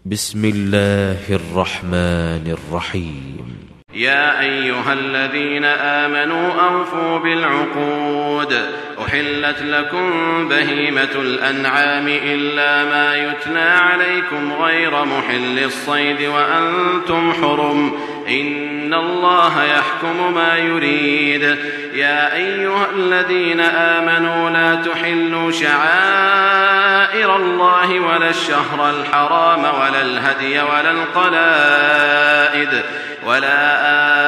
بسم الله الرحمن الرحيم. يا أيها الذين آمنوا أوفوا بالعقود. أحلت لكم بهيمة الأنعام إلا ما يتلى عليكم غير محل الصيد وأنتم حرم، إن الله يحكم ما يريد. يا أيها الذين آمنوا لا تحلوا شعائر الله ولا الشهر الحرام ولا الهدي ولا القلائد ولا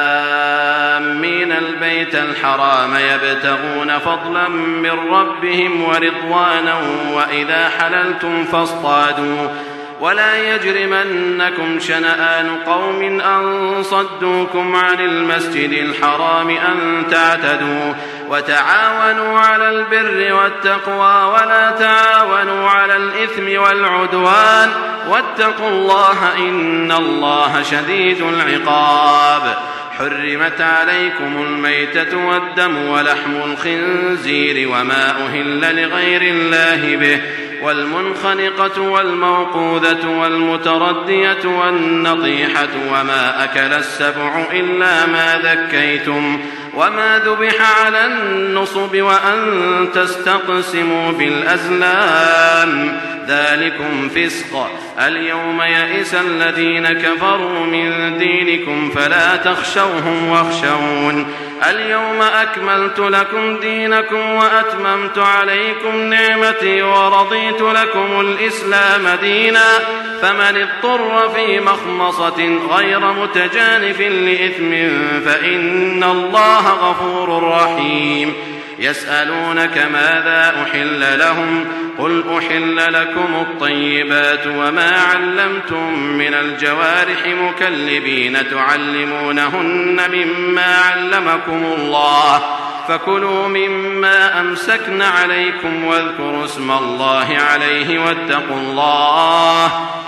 آمين البيت الحرام يبتغون فضلا من ربهم ورضوانا، وإذا حللتم فاصطادوا، ولا يجرمنكم شنآن قوم أن صدوكم عن المسجد الحرام أن تعتدوا، وتعاونوا على البر والتقوى ولا تعاونوا على الإثم والعدوان، واتقوا الله إن الله شديد العقاب. حرمت عليكم الميتة والدم ولحم الخنزير وما أهل لغير الله به، والمنخنقة والموقوذة والمتردية والنطيحة وما أكل السبع إلا ما ذكيتم، وما ذبح على النصب وأن تستقسموا بالأزلام، ذلكم فسق. اليوم يئس الذين كفروا من دينكم فلا تخشوهم واخشون. اليوم أكملت لكم دينكم وأتممت عليكم نعمتي ورضيت لكم الإسلام دينا، فمن اضطر في مخمصة غير متجانف لإثم فإن الله غفور رحيم. يسألونك ماذا أحل لهم، قل أحل لكم الطيبات وما علمتم من الجوارح مكلبين تعلمونهن مما علمكم الله، فكلوا مما أمسكن عليكم واذكروا اسم الله عليه واتقوا الله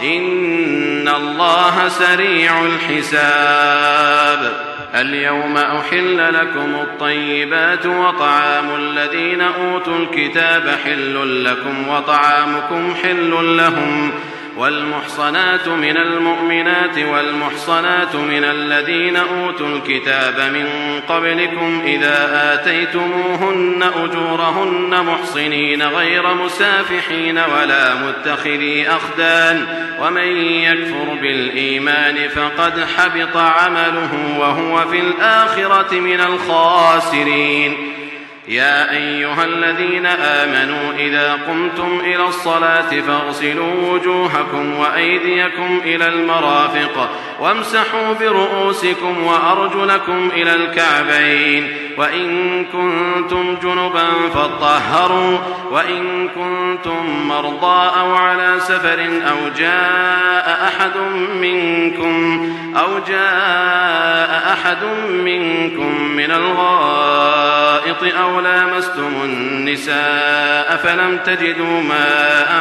إن الله سريع الحساب. اليوم أحل لكم الطيبات وطعام الذين أوتوا الكتاب حل لكم وطعامكم حل لهم، والمحصنات من المؤمنات والمحصنات من الذين أوتوا الكتاب من قبلكم إذا آتيتموهن أجورهن محصنين غير مسافحين ولا متخذي أخدان، ومن يكفر بالإيمان فقد حبط عمله وهو في الآخرة من الخاسرين. يا أيها الذين آمنوا إذا قمتم إلى الصلاة فاغسلوا وجوهكم وأيديكم إلى المرافق وامسحوا برؤوسكم وأرجلكم إلى الكعبين، وإن كنتم جنبا فاطهروا، وإن كنتم مرضى أو على سفر أو جاء أحد منكم من الغائط أو لامستم النساء فلم تجدوا ماء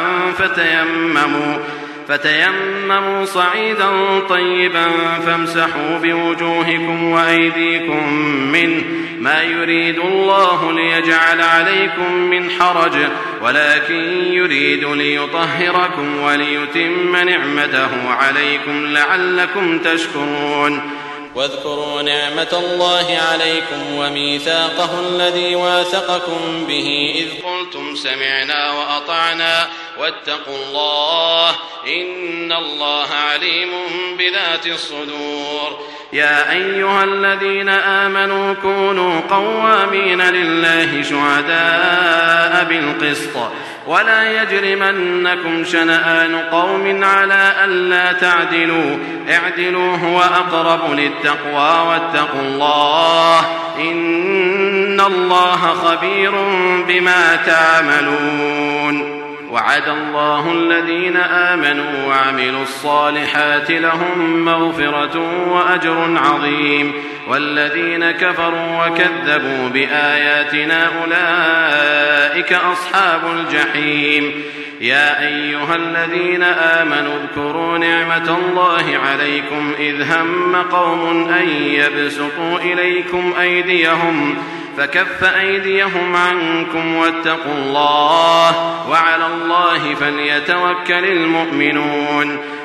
فتيمموا صعيدا طيبا فامسحوا بوجوهكم وأيديكم منه، ما يريد الله ليجعل عليكم من حرج ولكن يريد ليطهركم وليتم نعمته عليكم لعلكم تشكرون. واذكروا نعمة الله عليكم وميثاقه الذي واثقكم به إذ قلتم سمعنا وأطعنا واتقوا الله إن الله عليم بذات الصدور. يا أيها الذين آمنوا كونوا قوامين لله شهداء بالقسط، ولا يجرمنكم شنآن قوم على ألا تعدلوا، اعدلوا هو أقرب للتقوى واتقوا الله إن الله خبير بما تعملون. وعد الله الذين آمنوا وعملوا الصالحات لهم مغفرة وأجر عظيم، والذين كفروا وكذبوا بآياتنا أولئك أصحاب الجحيم. يا أيها الذين آمنوا اذكروا نعمة الله عليكم إذ هم قوم أن يبسطوا إليكم أيديهم فكف أيديهم عنكم واتقوا الله وعلى الله فليتوكل المؤمنون.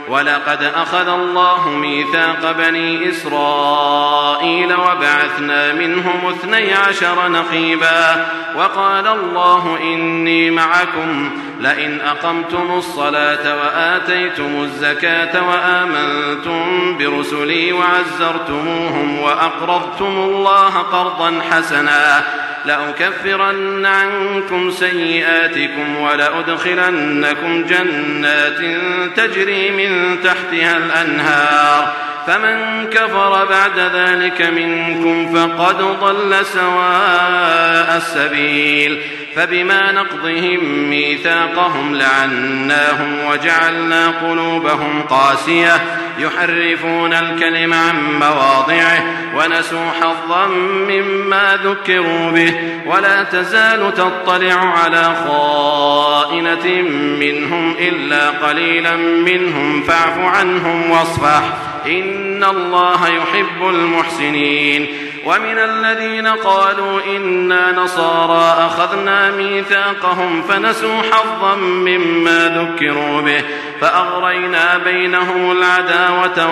ولقد أخذ الله ميثاق بني إسرائيل وبعثنا منهم 12 نقيبا وقال الله إني معكم لئن أقمتم الصلاة وآتيتم الزكاة وآمنتم برسلي وعزرتموهم وأقرضتم الله قرضا حسنا لأكفرن عنكم سيئاتكم ولأدخلنكم جنات تجري من تحتها الأنهار فمن كفر بعد ذلك منكم فقد ضل سواء السبيل فبما نقضهم ميثاقهم لعناهم وجعلنا قلوبهم قاسية يحرفون الكلم عن مواضعه ونسوا حظا مما ذكروا به ولا تزال تطلع على خائنة منهم إلا قليلا منهم فاعف عنهم واصفح إن الله يحب المحسنين ومن الذين قالوا إنا نصارى أخذنا ميثاقهم فنسوا حظا مما ذكروا به فأغرينا بينهم العداوة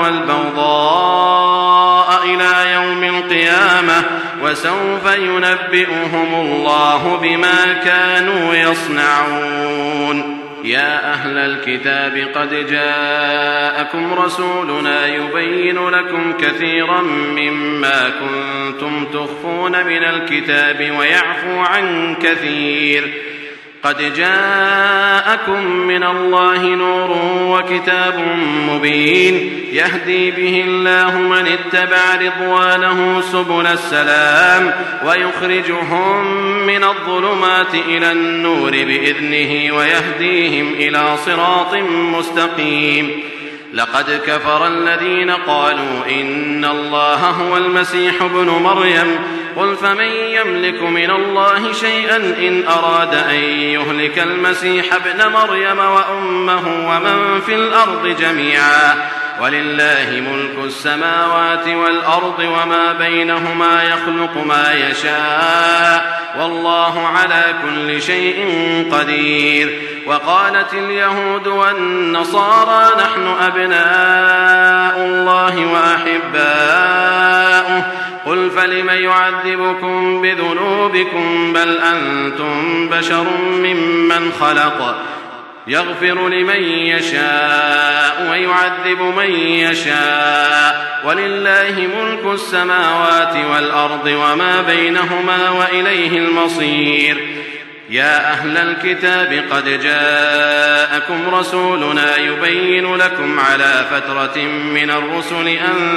والبغضاء إلى يوم القيامة وسوف ينبئهم الله بما كانوا يصنعون يا أهل الكتاب قد جاءكم رسولنا يبين لكم كثيرا مما كنتم تخفون من الكتاب ويعفو عن كثير قد جاءكم من الله نور وكتاب مبين يهدي به الله من اتبع رضوانه سبل السلام ويخرجهم من الظلمات إلى النور بإذنه ويهديهم إلى صراط مستقيم لقد كفر الذين قالوا إن الله هو المسيح ابن مريم قل فمن يملك من الله شيئا إن أراد أن يهلك المسيح ابن مريم وأمه ومن في الأرض جميعا ولله ملك السماوات والأرض وما بينهما يخلق ما يشاء والله على كل شيء قدير وقالت اليهود والنصارى نحن أبناء الله وأحباؤه قل فلم يعذبكم بذنوبكم بل أنتم بشر ممن خلق يغفر لمن يشاء ويعذب من يشاء ولله ملك السماوات والأرض وما بينهما وإليه المصير يا أهل الكتاب قد جاءكم رسولنا يبين لكم على فترة من الرسل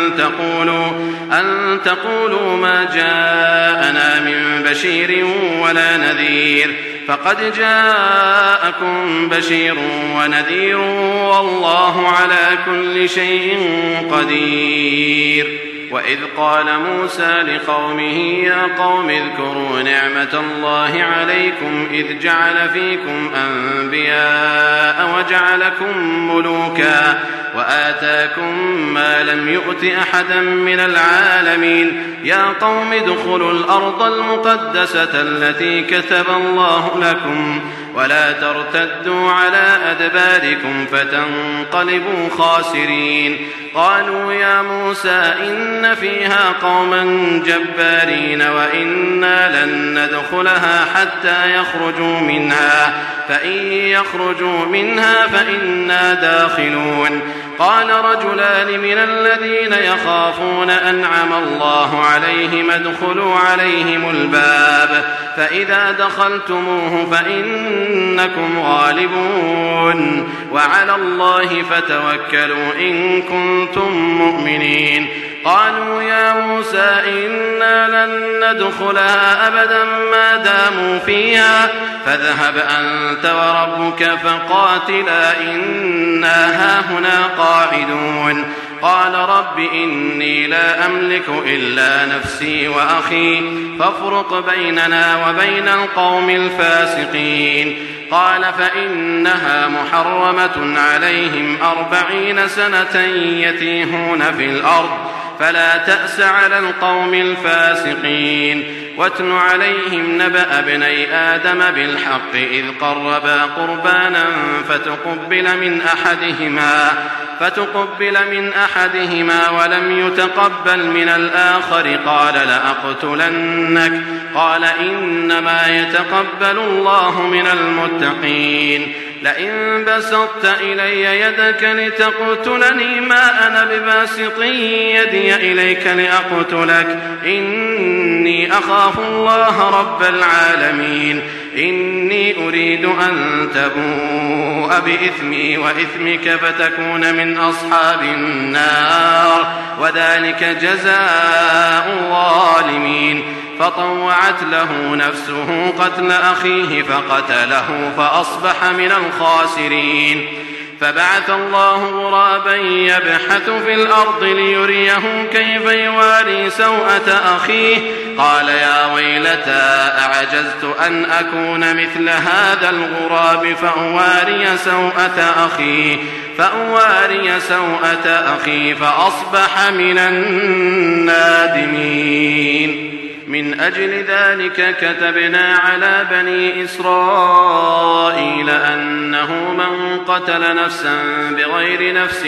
أن تقولوا ما جاءنا من بشير ولا نذير فقد جاءكم بشير ونذير والله على كل شيء قدير وإذ قال موسى لقومه يا قوم اذكروا نعمة الله عليكم إذ جعل فيكم أنبياء وجعلكم ملوكا وآتاكم ما لم يؤت أحدا من العالمين يا قوم ادخلوا الأرض المقدسة التي كتب الله لكم ولا ترتدوا على أدباركم فتنقلبوا خاسرين قالوا يا موسى إن فيها قوما جبارين وإنا لن ندخلها حتى يخرجوا منها فإن يخرجوا منها فإنا داخلون قال رجلان من الذين يخافون أنعم الله عليهم ادخلوا عليهم الباب فإذا دخلتموه فإنكم غالبون وعلى الله فتوكلوا إن كنتم مؤمنين قالوا يا موسى إنا لن ندخلها أبدا ما داموا فيها فاذهب أنت وربك فقاتلا إنا هاهنا قاعدون قال رب إني لا أملك إلا نفسي وأخي فافرق بيننا وبين القوم الفاسقين قال فإنها محرمة عليهم 40 سنة يتيهون في الأرض فلا تأس على القوم الفاسقين واتل عليهم نبأ ابني آدم بالحق إذ قربا قربانا فتقبل من أحدهما ولم يتقبل من الآخر قال لأقتلنك قال إنما يتقبل الله من المتقين لئن بسطت إلي يدك لتقتلني ما أنا بباسط يدي إليك لأقتلك إني أخاف الله رب العالمين إني أريد أن تبوء بإثمي وإثمك فتكون من أصحاب النار وذلك جزاء الظالمين فطوعت له نفسه قتل أخيه فقتله فأصبح من الخاسرين فبعث الله غرابا يبحث في الأرض ليريه كيف يواري سوءة أخيه قال يا ويلتى أعجزت أن أكون مثل هذا الغراب فأواري سوءة أخي فأصبح من النادمين من أجل ذلك كتبنا على بني إسرائيل أنه من قتل نفسا بغير نفس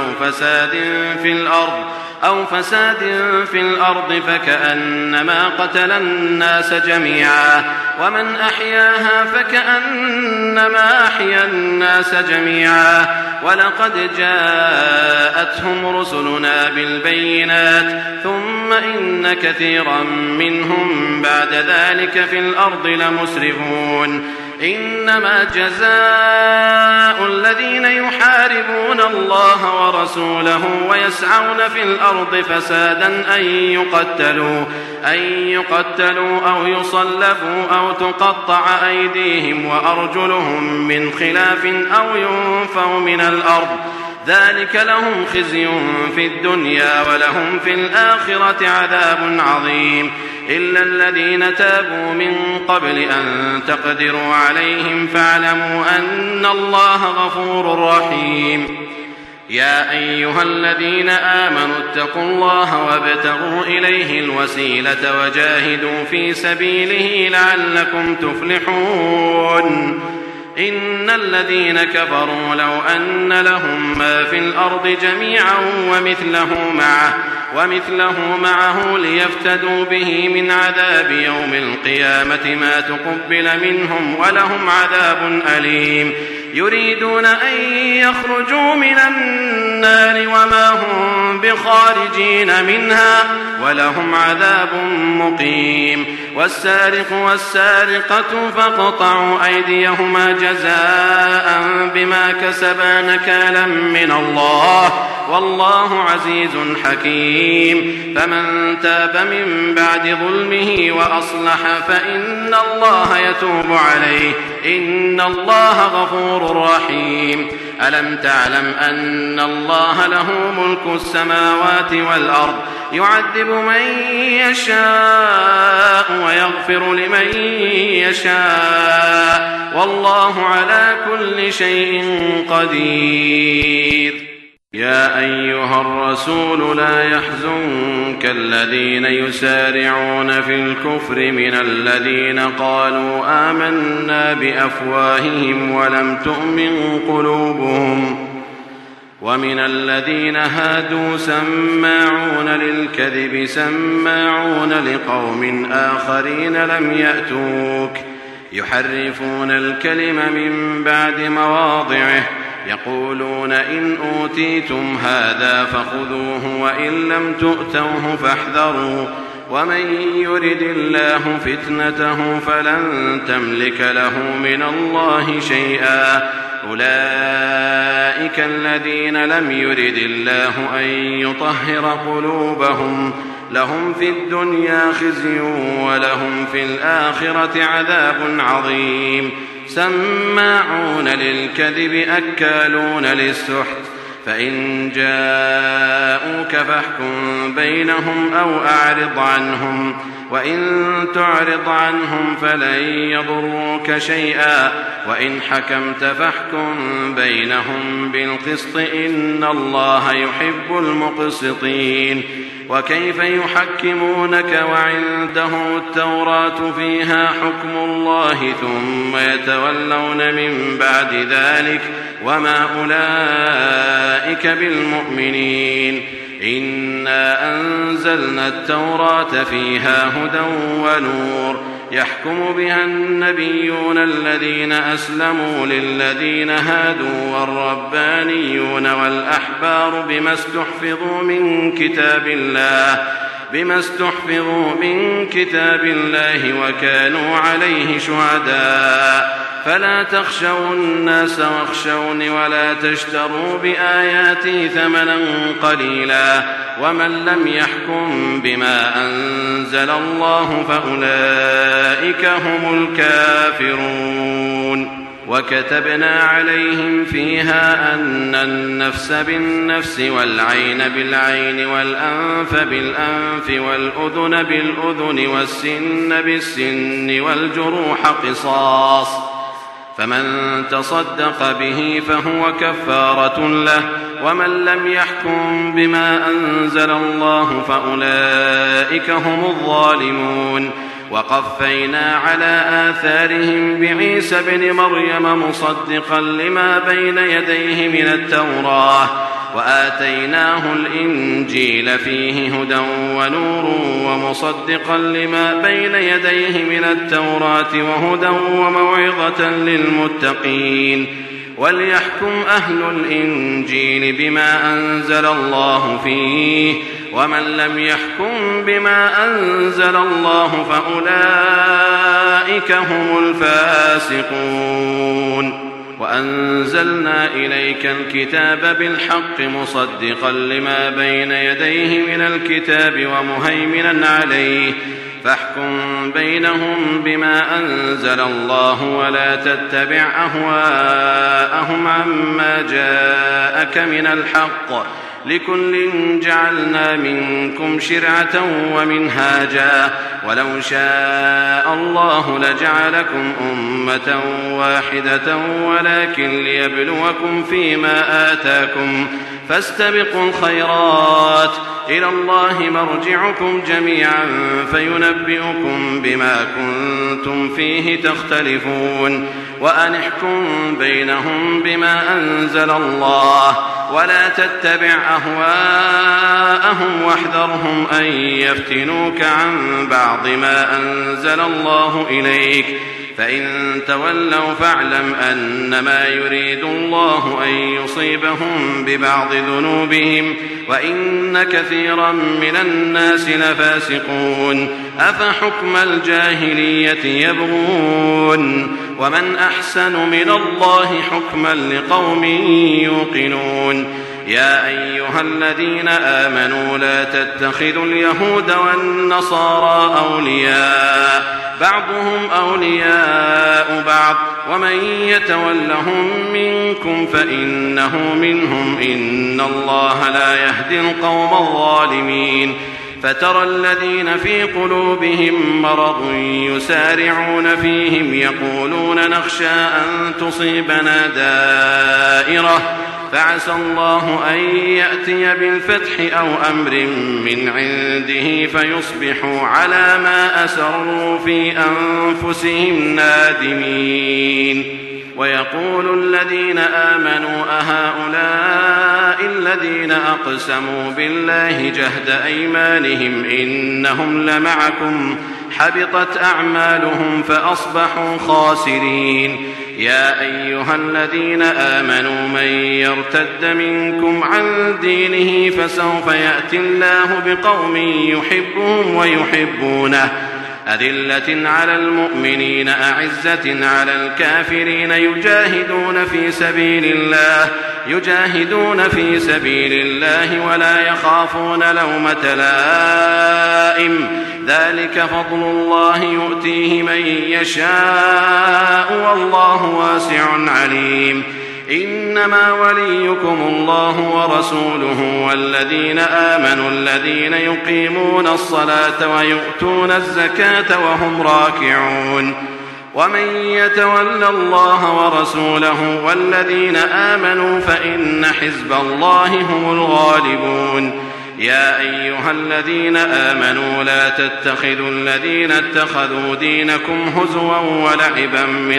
أو فساد في الأرض فكأنما قتل الناس جميعا ومن أحياها فكأنما أحيا الناس جميعا ولقد جاءتهم رسلنا بالبينات ثم إن كثيرا منهم بعد ذلك في الأرض لمسرفون إنما جزاء الذين يحاربون الله ورسوله ويسعون في الأرض فسادا أن يقتلوا أو يصلبوا أو تقطع أيديهم وأرجلهم من خلاف أو ينفوا من الأرض ذلك لهم خزي في الدنيا ولهم في الآخرة عذاب عظيم إلا الذين تابوا من قبل أن تقدروا عليهم فاعلموا أن الله غفور رحيم يا أيها الذين آمنوا اتقوا الله وابتغوا إليه الوسيلة وجاهدوا في سبيله لعلكم تفلحون إن الذين كفروا لو أن لهم ما في الأرض جميعا ومثله معه ليفتدوا به من عذاب يوم القيامة ما تقبل منهم ولهم عذاب أليم يريدون أن يخرجوا من النار وما هم بخارجين منها ولهم عذاب مقيم والسارق والسارقة فاقطعوا أيديهما جزاء بما كسبا نكالا من الله والله عزيز حكيم فمن تاب من بعد ظلمه وأصلح فإن الله يتوب عليه إن الله غفور رحيم ألم تعلم أن الله له ملك السماوات والأرض يعذب من يشاء ويغفر لمن يشاء والله على كل شيء قدير يا أيها الرسول لا يحزنك الذين يسارعون في الكفر من الذين قالوا آمنا بأفواههم ولم تؤمن قلوبهم ومن الذين هادوا سماعون للكذب سماعون لقوم آخرين لم يأتوك يحرفون الكلم من بعد مواضعه يقولون إن أوتيتم هذا فخذوه وإن لم تؤتوه فاحذروا ومن يرد الله فتنته فلن تملك له من الله شيئا أولئك الذين لم يرد الله أن يطهر قلوبهم لهم في الدنيا خزي ولهم في الآخرة عذاب عظيم سماعون للكذب أكالون للسحت فإن جاءوك فاحكم بينهم أو أعرض عنهم وإن تعرض عنهم فلن يضروك شيئا وإن حكمت فاحكم بينهم بالقسط إن الله يحب المقسطين وكيف يحكمونك وعندهم التوراة فيها حكم الله ثم يتولون من بعد ذلك وما أولئك بالمؤمنين. إنا أنزلنا التوراة فيها هدى ونور يحكم بها النبيون الذين أسلموا للذين هادوا والربانيون والأحبار بما استحفظوا من كتاب الله وكانوا عليه شهداء. فلا تخشوا الناس واخشوني ولا تشتروا بآياتي ثمنا قليلا ومن لم يحكم بما أنزل الله فأولئك هم الكافرون. وكتبنا عليهم فيها أن النفس بالنفس والعين بالعين والأنف بالأنف والأذن بالأذن والسن بالسن والجروح قصاص، فمن تصدق به فهو كفارة له، ومن لم يحكم بما أنزل الله فأولئك هم الظالمون. وقفينا على آثارهم بعيسى بن مريم مصدقا لما بين يديه من التوراة وآتيناه الإنجيل فيه هدى ونور ومصدقا لما بين يديه من التوراة وهدى وموعظة للمتقين. وليحكم أهل الإنجيل بما أنزل الله فيه، ومن لم يحكم بما أنزل الله فأولئك هم الفاسقون. وأنزلنا إليك الكتاب بالحق مصدقا لما بين يديه من الكتاب ومهيمنا عليه، فاحكم بينهم بما أنزل الله ولا تتبع أهواءهم عما جاءك من الحق، لكل جعلنا منكم شرعة ومنهاجا، ولو شاء الله لجعلكم أمة واحدة ولكن ليبلوكم فيما آتاكم، فاستبقوا الخيرات، إلى الله مرجعكم جميعا فينبئكم بما كنتم فيه تختلفون. وأن احكم بينهم بما أنزل الله ولا تتبع أهواءهم واحذرهم أن يفتنوك عن بعض ما أنزل الله إليك، فإن تولوا فاعلم أنما يريد الله أن يصيبهم ببعض ذنوبهم وإن كثيرا من الناس لفاسقون. أفحكم الجاهلية يبغون ومن أحسن من الله حكما لقوم يوقنون. يا أيها الذين آمنوا لا تتخذوا اليهود والنصارى أولياء، بعضهم أولياء بعض، ومن يتولهم منكم فإنه منهم، إن الله لا يهدي القوم الظالمين. فترى الذين في قلوبهم مرض يسارعون فيهم يقولون نخشى أن تصيبنا دائرة، فعسى الله أن يأتي بالفتح أو أمر من عنده فيصبحوا على ما أسروا في أنفسهم نادمين. ويقول الذين آمنوا أهؤلاء الذين أقسموا بالله جهد أيمانهم إنهم لمعكم، حبطت أعمالهم فأصبحوا خاسرين. يا أيها الذين آمنوا من يرتد منكم عن دينه فسوف يأتي الله بقوم يحبهم ويحبونه، أذلة على المؤمنين أعزة على الكافرين يجاهدون في سبيل الله ولا يخافون لومة لائم، ذلك فضل الله يؤتيه من يشاء والله واسع عليم. إنما وليكم الله ورسوله والذين آمنوا الذين يقيمون الصلاة ويؤتون الزكاة وهم راكعون. ومن يتول الله ورسوله والذين آمنوا فإن حزب الله هم الغالبون. يا أيها الذين آمنوا لا تتخذوا الذين اتخذوا دينكم هزوا ولعبا من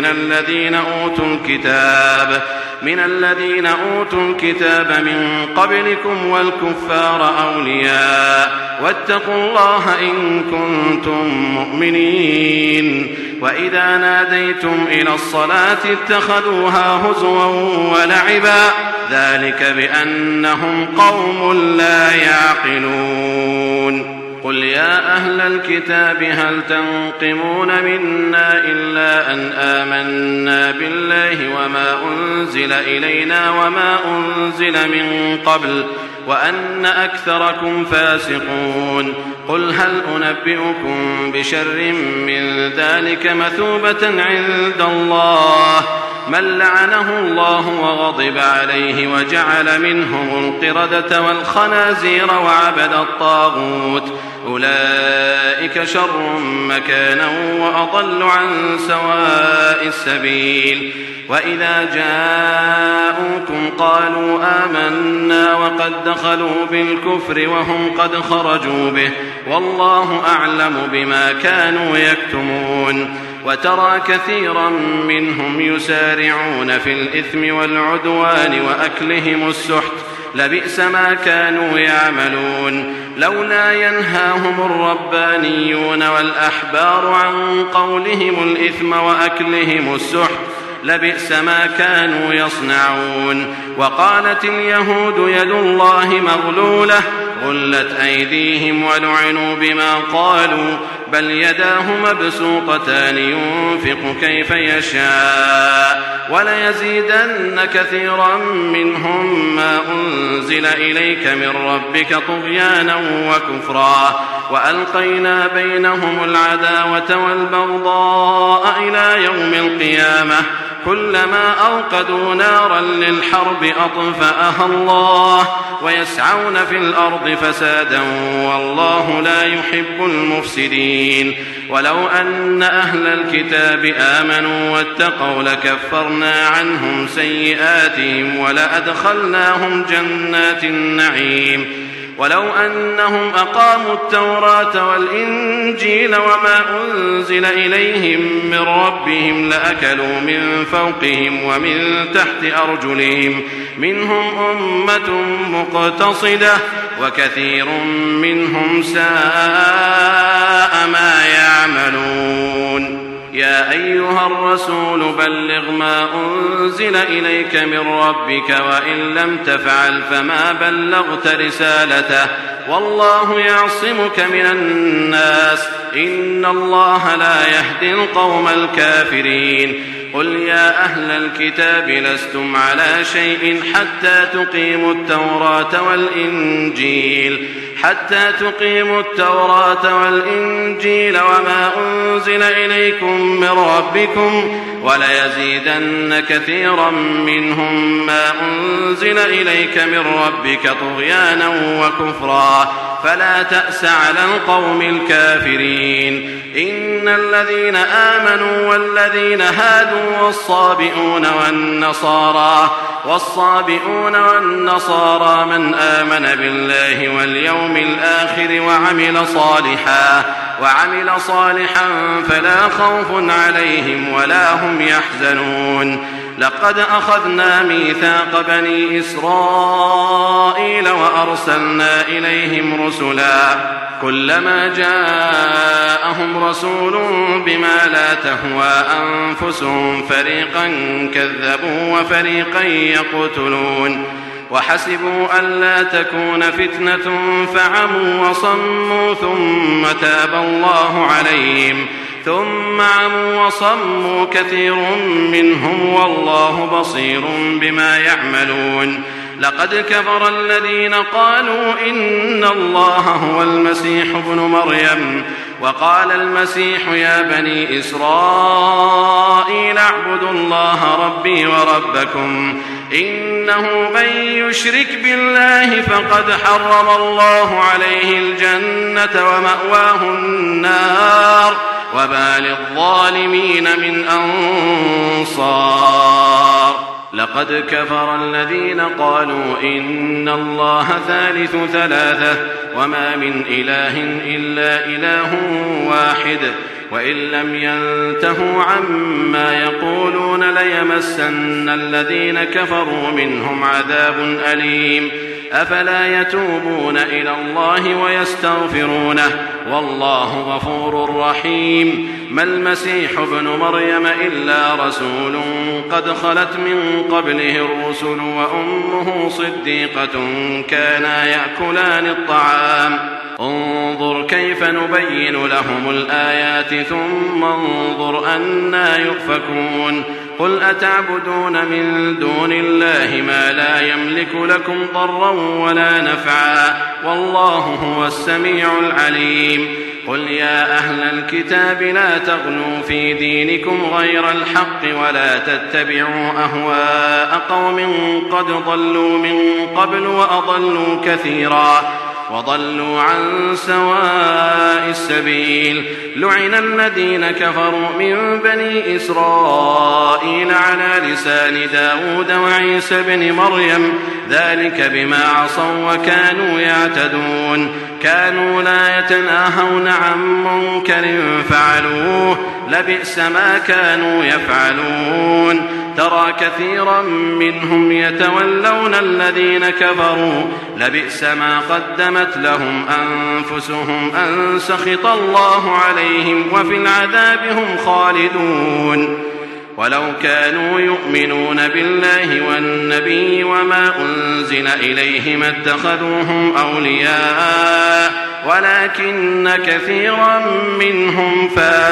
الذين أوتوا الكتاب من قبلكم والكفار أولياء واتقوا الله إن كنتم مؤمنين. وإذا ناديتم إلى الصلاة اتخذوها هزوا ولعبا ذلك بأنهم قوم لا يعقلون. قل يا أهل الكتاب هل تنقمون منا إلا أن آمنا بالله وما أنزل إلينا وما أنزل من قبل وأن أكثركم فاسقون. قل هل أنبئكم بشر من ذلك مثوبة عند الله من لعنه الله وغضب عليه وجعل منهم القردة والخنازير وعبد الطاغوت أولئك شر مكانا وأضل عن سواء السبيل. وإذا جاءوكم قالوا آمنا وقد دخلوا بالكفر وهم قد خرجوا به والله أعلم بما كانوا يكتمون. وترى كثيرا منهم يسارعون في الإثم والعدوان وأكلهم السحت لبئس ما كانوا يعملون. لولا ينهاهم الربانيون والأحبار عن قولهم الإثم وأكلهم السحت لبئس ما كانوا يصنعون. وقالت اليهود يد الله مغلولة غلت أيديهم ولعنوا بما قالوا بل يداه مبسوطتان ينفق كيف يشاء وليزيدن كثيرا منهم ما أنزل إليك من ربك طغيانا وكفرا وألقينا بينهم العداوة والبغضاء إلى يوم القيامة كلما أوقدوا نارا للحرب أطفأها الله ويسعون في الأرض فسادا والله لا يحب المفسدين. ولو أن أهل الكتاب آمنوا واتقوا لكفرنا عنهم سيئاتهم ولأدخلناهم جنات النعيم. ولو أنهم أقاموا التوراة والإنجيل وما أنزل إليهم من ربهم لأكلوا من فوقهم ومن تحت أرجلهم منهم أمة مقتصدة وكثير منهم ساء ما يعملون. يا أيها الرسول بلغ ما أنزل إليك من ربك وإن لم تفعل فما بلغت رسالته والله يعصمك من الناس إن الله لا يهدي القوم الكافرين. قل يا أهل الكتاب لستم على شيء حتى تقيموا التوراة والإنجيل وما أنزل إليكم من ربكم وليزيدن كثيرا منهم ما أنزل إليك من ربك طغيانا وكفرا فلا تأس على القوم الكافرين. إن الذين آمنوا والذين هادوا والصابئون والنصارى من آمن بالله واليوم الآخر وعمل صالحا فلا خوف عليهم ولا هم يحزنون. لقد أخذنا ميثاق بني إسرائيل وأرسلنا إليهم رسلا كلما جاءهم رسول بما لا تهوى أنفسهم فريقا كذبوا وفريقا يقتلون. وحسبوا ألا تكون فتنة فعموا وصموا ثم تاب الله عليهم ثم عموا وصموا كثير منهم والله بصير بما يعملون. لقد كفر الذين قالوا إن الله هو المسيح ابن مريم وقال المسيح يا بني إسرائيل اعبدوا الله ربي وربكم إنه من يشرك بالله فقد حرم الله عليه الجنة ومأواه النار وما للظالمين من أنصار. لقد كفر الذين قالوا إن الله ثالث ثلاثة وما من إله إلا إله واحد وإن لم ينتهوا عما يقولون ليمسن الذين كفروا منهم عذاب أليم أفلا يتوبون إلى الله ويستغفرونه والله غفور رحيم ما المسيح ابن مريم إلا رسول قد خلت من قبله الرسل وأمه صديقة كانا يأكلان الطعام انظر كيف نبين لهم الآيات ثم انظر أنى يؤفكون قل أتعبدون من دون الله ما لا يملك لكم ضرا ولا نفعا والله هو السميع العليم قل يا أهل الكتاب لا تغلوا في دينكم غير الحق ولا تتبعوا أهواء قوم قد ضلوا من قبل وأضلوا كثيرا وضلوا عن سواء السبيل لعن الذين كفروا من بني إسرائيل على لسان داود وعيسى بن مريم ذلك بما عصوا وكانوا يعتدون كانوا لا يتناهون عن منكر فعلوه لبئس ما كانوا يفعلون ترى كثيرا منهم يتولون الذين كفروا لبئس ما قدمت لهم أنفسهم أن سخط الله عليهم وفي العذاب هم خالدون ولو كانوا يؤمنون بالله والنبي وما أنزل إليه ما اتخذوهم أولياء ولكن كثيرا منهم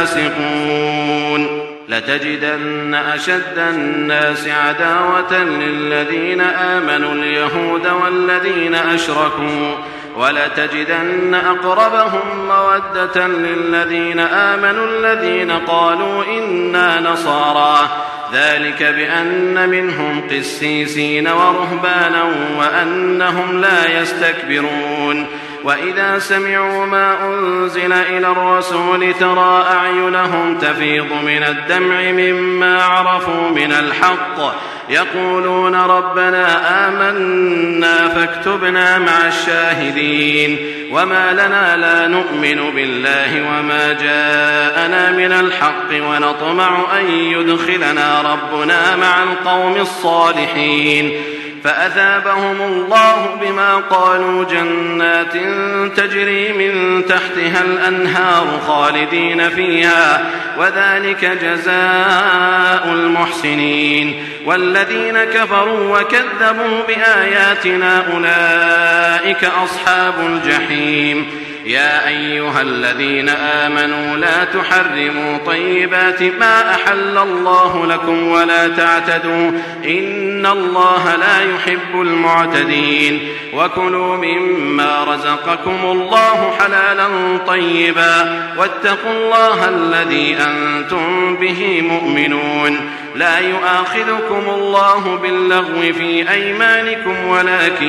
فاسقون لتجدن أشد الناس عداوة للذين آمنوا اليهود والذين أشركوا ولتجدن أقربهم مودة للذين آمنوا الذين قالوا إنا نصارى ذلك بأن منهم قسيسين ورهبانا وأنهم لا يستكبرون وإذا سمعوا ما أنزل إلى الرسول ترى أعينهم تفيض من الدمع مما عرفوا من الحق يقولون ربنا آمنا فاكتبنا مع الشاهدين وما لنا لا نؤمن بالله وما جاءنا من الحق ونطمع أن يدخلنا ربنا مع القوم الصالحين فأثابهم الله بما قالوا جنات تجري من تحتها الأنهار خالدين فيها وذلك جزاء المحسنين والذين كفروا وكذبوا بآياتنا أولئك أصحاب الجحيم يا أيها الذين آمنوا لا تحرموا طيبات ما أحل الله لكم ولا تعتدوا إن الله لا يحب المعتدين وكلوا مما رزقكم الله حلالا طيبا واتقوا الله الذي أنتم به مؤمنون لا يؤاخذكم الله باللغو في أيمانكم ولكن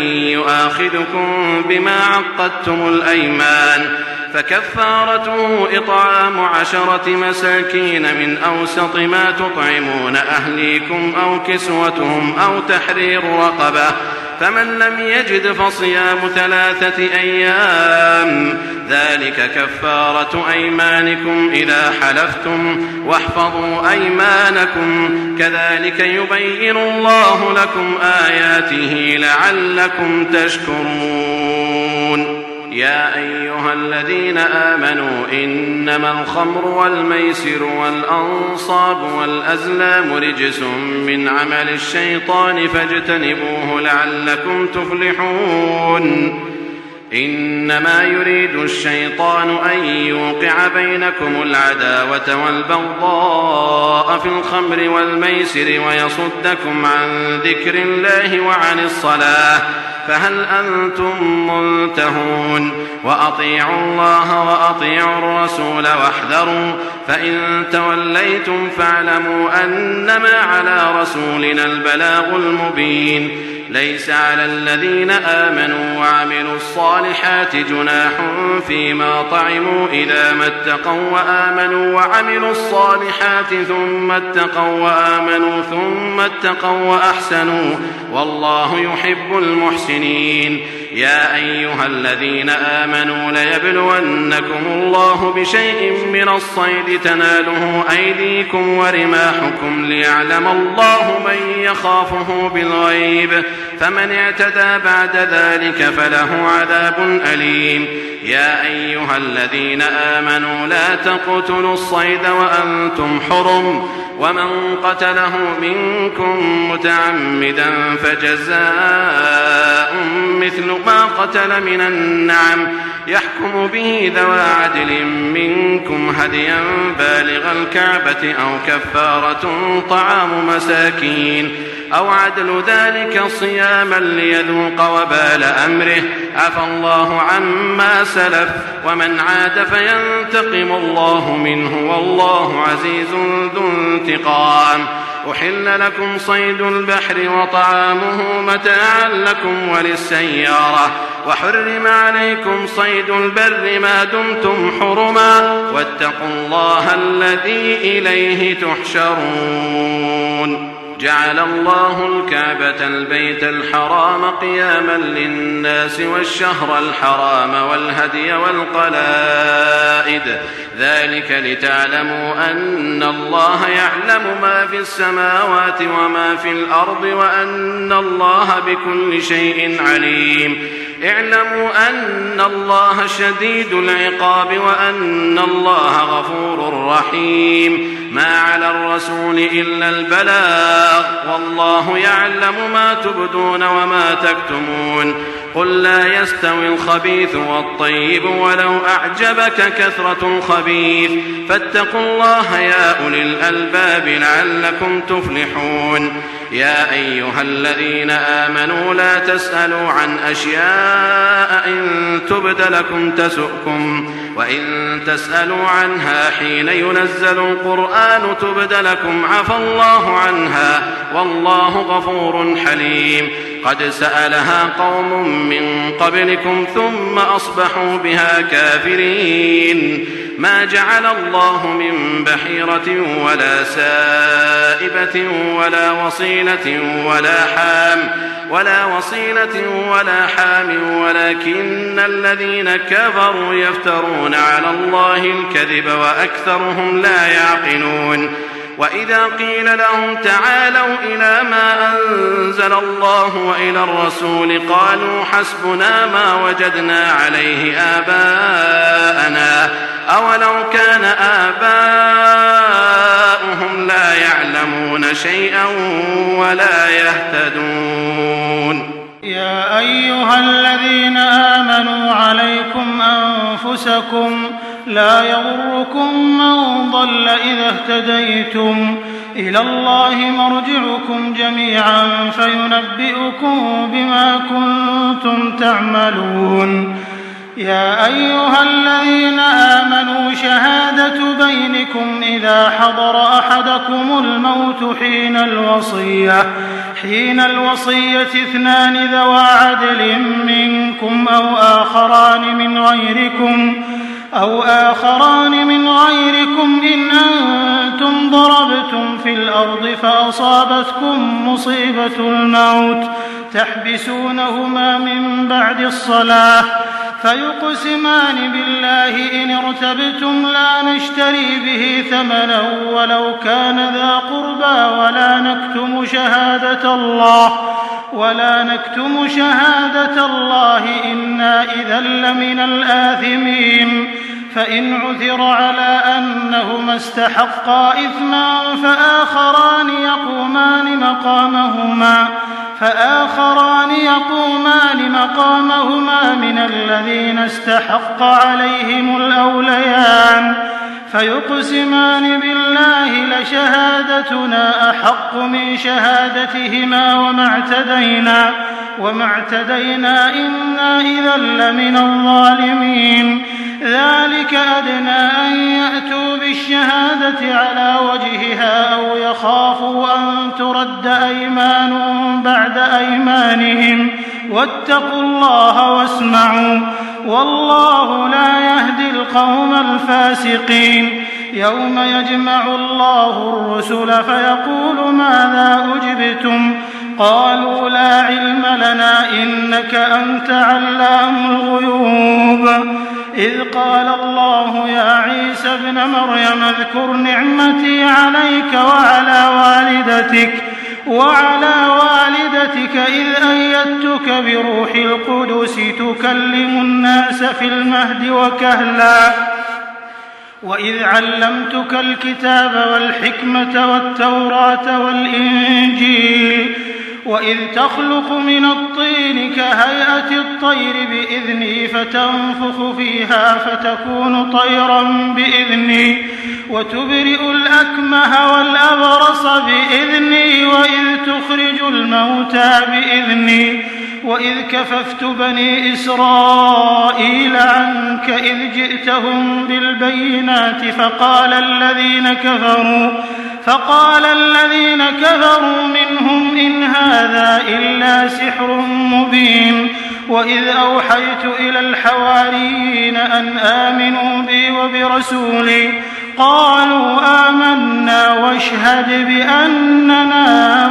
يؤاخذكم بما عقدتم الأيمان فكفارته إطعام 10 مساكين من أوسط ما تطعمون أهليكم أو كسوتهم أو تحرير رقبة فمن لم يجد فصيام 3 أيام ذلك كفارة أيمانكم إذا حلفتم واحفظوا أيمانكم كذلك يبين الله لكم آياته لعلكم تشكرون يا أيها الذين آمنوا إنما الخمر والميسر والأنصاب والأزلام رجس من عمل الشيطان فاجتنبوه لعلكم تفلحون إنما يريد الشيطان أن يوقع بينكم العداوة والبغضاء في الخمر والميسر ويصدكم عن ذكر الله وعن الصلاة فهل أنتم منتهون وأطيعوا الله وأطيعوا الرسول واحذروا فإن توليتم فاعلموا أنما على رسولنا البلاغ المبين ليس على الذين آمنوا وعملوا الصالحات جناح فيما طعموا إذا ما اتقوا وآمنوا وعملوا الصالحات ثم اتقوا وآمنوا ثم اتقوا وأحسنوا والله يحب المحسنين. يا أيها الذين آمنوا ليبلونكم الله بشيء من الصيد تناله أيديكم ورماحكم ليعلم الله من يخافه بالغيب فمن اعتدى بعد ذلك فله عذاب أليم. يا أيها الذين آمنوا لا تقتلوا الصيد وأنتم حرم ومن قتله منكم متعمدا فجزاء مثل ما قتل من النعم يحكم به ذوى عدل منكم هديا بالغ الكعبة أو كفارة طعام مساكين أو عدل ذلك صياما ليذوق وبال أمره عفى الله عما سلف ومن عاد فينتقم الله منه والله عزيز ذو انتقام. أحل لكم صيد البحر وطعامه متاعا لكم وللسيارة وحرم عليكم صيد البر ما دمتم حرما واتقوا الله الذي إليه تحشرون. جعل الله الكعبة البيت الحرام قياما للناس والشهر الحرام والهدي والقلائد ذلك لتعلموا أن الله يعلم ما في السماوات وما في الأرض وأن الله بكل شيء عليم. اعلموا أن الله شديد العقاب وأن الله غفور رحيم. ما على الرسول إلا البلاغ والله يعلم ما تبدون وما تكتمون. قل لا يستوي الخبيث والطيب ولو أعجبك كثرة الخبيث فاتقوا الله يا أولي الألباب لعلكم تفلحون. يا أيها الذين آمنوا لا تسألوا عن أشياء إن تبد لكم تسؤكم وإن تسألوا عنها حين ينزل القرآن تبد لكم عفى الله عنها والله غفور حليم. قد سألها قوم من قبلكم ثم أصبحوا بها كافرين. ما جعل الله من بحيرة ولا سائبة ولا وصيلة ولا حام ولكن الذين كفروا يفترون على الله الكذب وأكثرهم لا يعقلون. وإذا قيل لهم تعالوا إلى ما أنزل الله وإلى الرسول قالوا حسبنا ما وجدنا عليه آباءنا أولو كان آباؤهم لا يعلمون شيئا ولا يهتدون. يا أيها الذين آمنوا عليكم أنفسكم لا يضركم من ضل إذا اهتديتم إلى الله مرجعكم جميعا فينبئكم بما كنتم تعملون. يا أيها الذين آمنوا شهادة بينكم إذا حضر أحدكم الموت حين الوصية اثنان ذوى عدل منكم أو آخران من غيركم إن أنتم ضربتم في الأرض فأصابتكم مصيبة الموت تحبسونهما من بعد الصلاة فيقسمان بالله إن ارتبتم لا نشتري به ثمنا ولو كان ذا قربى ولا نكتم شهادة الله إنا إذا لمن الآثمين. فإن عثر على أنهما استحقا إثما فآخران يقومان مقامهما من الذين استحق عليهم الأوليان فيقسمان بالله لشهادتنا أحق من شهادتهما وما اعتدينا إنا إذا لمن الظالمين. ذلك أدنى أن يأتوا بالشهادة على وجهها أو يخافوا أن ترد أيمان بعد أيمانهم واتقوا الله واسمعوا والله لا يهدي القوم الفاسقين يوم يجمع الله الرسل فيقول ماذا أجبتم قالوا لا علم لنا إنك أنت علام الغيوب إذ قال الله يا عيسى ابن مريم اذكر نعمتي عليك وعلى والدتك إذ أيدتك بروح القدس تكلم الناس في المهد وكهلا وإذ علمتك الكتاب والحكمة والتوراة والإنجيل وإذ تخلق من الطين كهيئة الطير بإذني فتنفخ فيها فتكون طيرا بإذني وتبرئ الأكمه والأبرص بإذني وإذ تخرج الموتى بإذني وإذ كففت بني إسرائيل عنك إذ جئتهم بالبينات فقال الذين كفروا منهم إن هذا إلا سحر مبين وإذ أوحيت إلى الحواريين أن آمنوا بي وبرسولي قالوا آمنا واشهد بأننا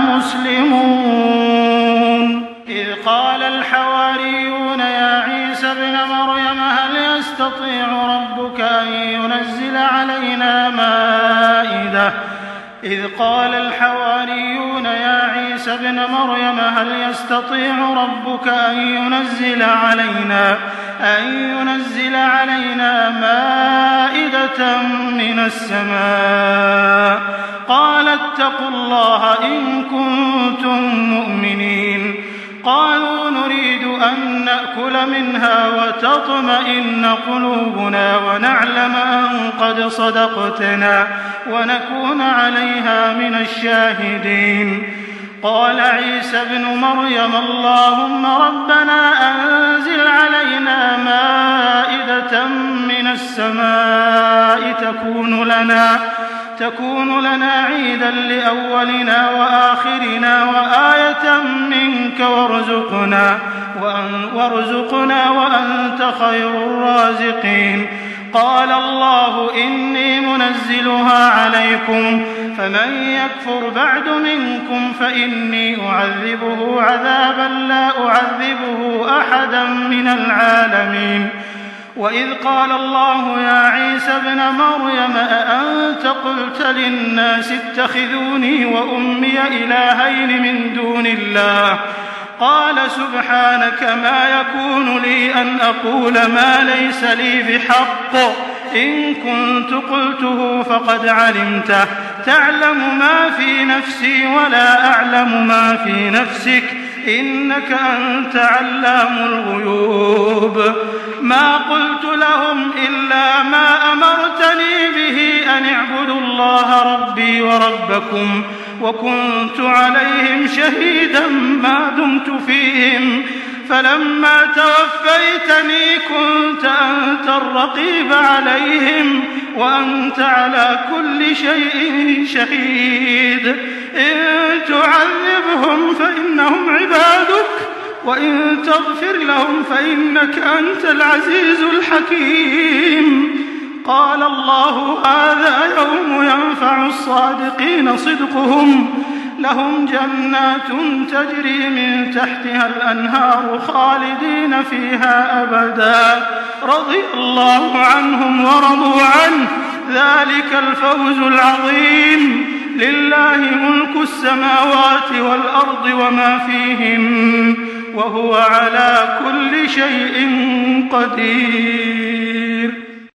مسلمون إذ قال الحواريون يا عيسى ابن مريم هل يستطيع ربك أن ينزل علينا مائدة إذ قال الحواريون يا عيسى ابن مريم هل يستطيع ربك أن ينزل علينا مائدة من السماء قال اتقوا الله إن كنتم مؤمنين قالوا نريد أن نأكل منها وتطمئن قلوبنا ونعلم أن قد صدقتنا ونكون عليها من الشاهدين قال عيسى ابن مريم اللهم ربنا أنزل علينا مائدة من السماء تكون لنا عيدا لأولنا وآخرنا وآية منك وارزقنا وأنت خير الرازقين قال الله إني منزلها عليكم فمن يكفر بعد منكم فإني أعذبه عذابا لا أعذبه أحدا من العالمين وإذ قال الله يا عيسى ابن مريم أأنت قلت للناس اتخذوني وأمي إلهين من دون الله قال سبحانك ما يكون لي أن أقول ما ليس لي بحق إن كنت قلته فقد علمته تعلم ما في نفسي ولا أعلم ما في نفسك إنك أنت علام الغيوب ما قلت لهم إلا ما أمرتني به أن اعبدوا الله ربي وربكم وكنت عليهم شهيدا ما دمت فيهم فلما توفيتني كنت أنت الرقيب عليهم وأنت على كل شيء شهيد إن تعذبهم فإنهم عبادك وإن تغفر لهم فإنك أنت العزيز الحكيم قال الله هذا يوم ينفع الصادقين صدقهم لهم جنات تجري من تحتها الأنهار خالدين فيها أبدا رضي الله عنهم ورضوا عنه ذلك الفوز العظيم لله ملك السماوات والأرض وما فيهن وهو على كل شيء قدير